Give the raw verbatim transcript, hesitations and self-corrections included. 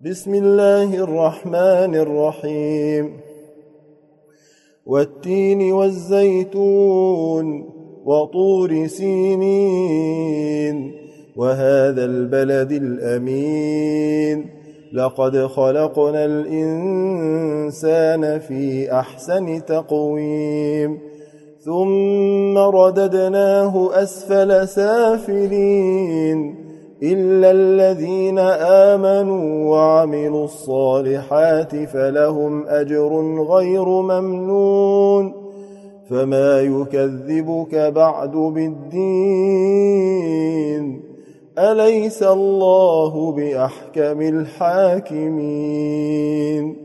بسم الله الرحمن الرحيم والتين والزيتون وطور سينين وهذا البلد الأمين لقد خلقنا الإنسان في أحسن تقويم ثم رددناه أسفل سافلين إلا الذين آمنوا وعملوا الصالحات فلهم أجر غير ممنون فما يكذبك بعد بالدين أليس الله بأحكم الحاكمين